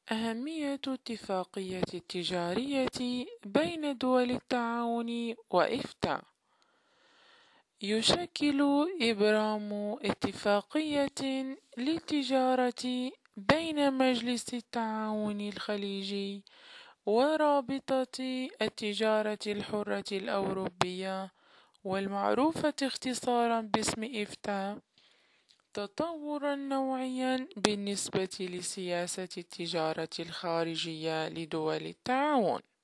أهمية اتفاقية التجارية بين دول التعاون وإفتاء. يشكل إبرام اتفاقية للتجارة بين مجلس التعاون الخليجي ورابطة التجارة الحرة الأوروبية والمعروفة اختصارا باسم إفتاء تطورا نوعيا بالنسبة لسياسة التجارة الخارجية لدول التعاون.